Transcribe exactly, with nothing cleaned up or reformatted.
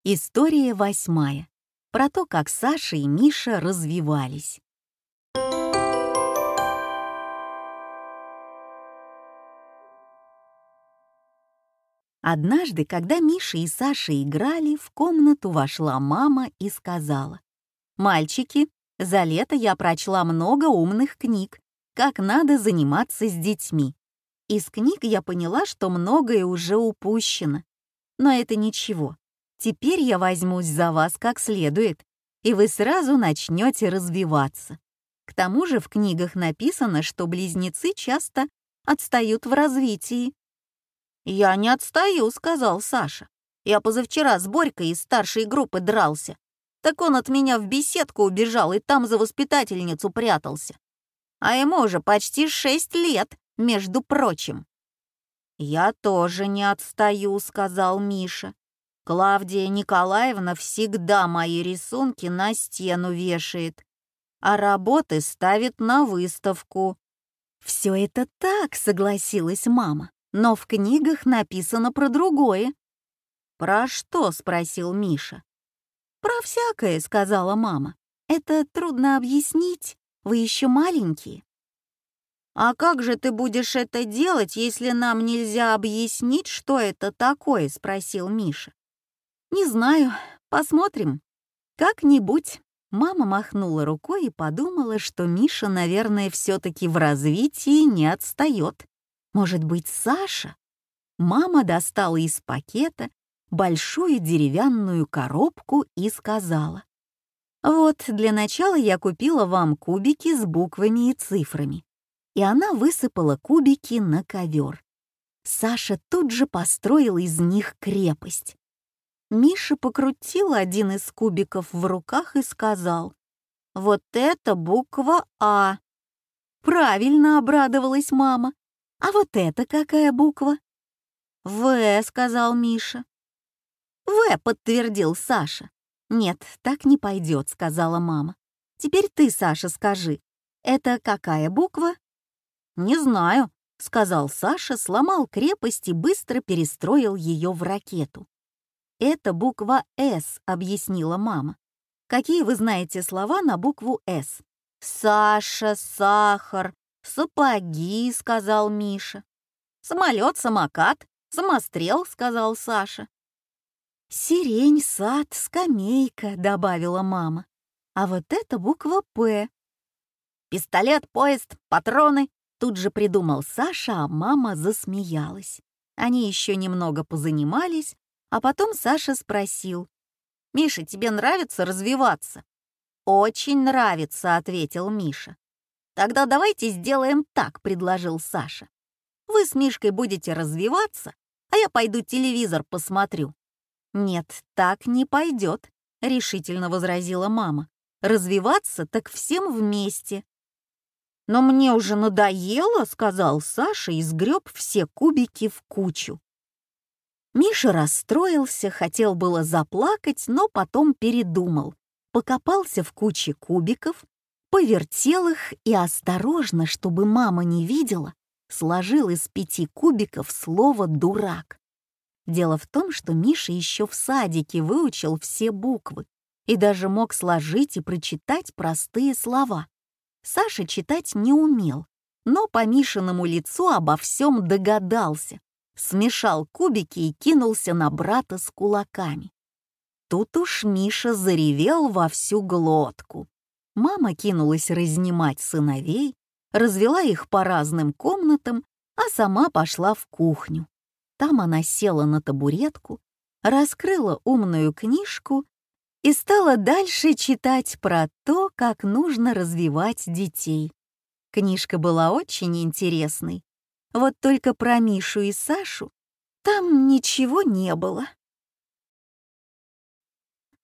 История восьмая. Про то, как Саша и Миша развивались. Однажды, когда Миша и Саша играли, в комнату вошла мама и сказала: «Мальчики, за лето я прочла много умных книг, как надо заниматься с детьми. Из книг я поняла, что многое уже упущено. Но это ничего. Теперь я возьмусь за вас как следует, и вы сразу начнете развиваться. К тому же в книгах написано, что близнецы часто отстают в развитии». «Я не отстаю», — сказал Саша. «Я позавчера с Борькой из старшей группы дрался. Так он от меня в беседку убежал и там за воспитательницу прятался. А ему уже почти шесть лет, между прочим». «Я тоже не отстаю», — сказал Миша. «Клавдия Николаевна всегда мои рисунки на стену вешает, а работы ставит на выставку». «Все это так», — согласилась мама, «но в книгах написано про другое». «Про что?» — спросил Миша. «Про всякое», — сказала мама. «Это трудно объяснить, вы еще маленькие». «А как же ты будешь это делать, если нам нельзя объяснить, что это такое?» — спросил Миша. «Не знаю, посмотрим. Как-нибудь». Мама махнула рукой и подумала, что Миша, наверное, все-таки в развитии не отстает. Может быть, Саша? Мама достала из пакета большую деревянную коробку и сказала: «Вот, для начала я купила вам кубики с буквами и цифрами». И она высыпала кубики на ковер. Саша тут же построил из них крепость. Миша покрутил один из кубиков в руках и сказал: «Вот это буква А». «Правильно», — обрадовалась мама. «А вот это какая буква?» «В», — сказал Миша. «В», — подтвердил Саша. «Нет, так не пойдет», — сказала мама. «Теперь ты, Саша, скажи, это какая буква?» «Не знаю», — сказал Саша, сломал крепость и быстро перестроил ее в ракету. «Это буква «С», — объяснила мама. «Какие вы знаете слова на букву «С»?» «Саша», «сахар», «сапоги», — сказал Миша. «Самолет», «самокат», «самострел», — сказал Саша. «Сирень, сад, скамейка», — добавила мама. «А вот это буква «П». «Пистолет, поезд, патроны», — тут же придумал Саша, а мама засмеялась. Они еще немного позанимались, а потом Саша спросил: «Миша, тебе нравится развиваться?» «Очень нравится», — ответил Миша. «Тогда давайте сделаем так», — предложил Саша. «Вы с Мишкой будете развиваться, а я пойду телевизор посмотрю». «Нет, так не пойдет», — решительно возразила мама. «Развиваться так всем вместе». «Но мне уже надоело», — сказал Саша и сгреб все кубики в кучу. Миша расстроился, хотел было заплакать, но потом передумал. Покопался в куче кубиков, повертел их и осторожно, чтобы мама не видела, сложил из пяти кубиков слово «дурак». Дело в том, что Миша еще в садике выучил все буквы и даже мог сложить и прочитать простые слова. Саша читать не умел, но по Мишиному лицу обо всем догадался. Смешал кубики и кинулся на брата с кулаками. Тут уж Миша заревел во всю глотку. Мама кинулась разнимать сыновей, развела их по разным комнатам, а сама пошла в кухню. Там она села на табуретку, раскрыла умную книжку и стала дальше читать про то, как нужно развивать детей. Книжка была очень интересной. Вот только про Мишу и Сашу там ничего не было.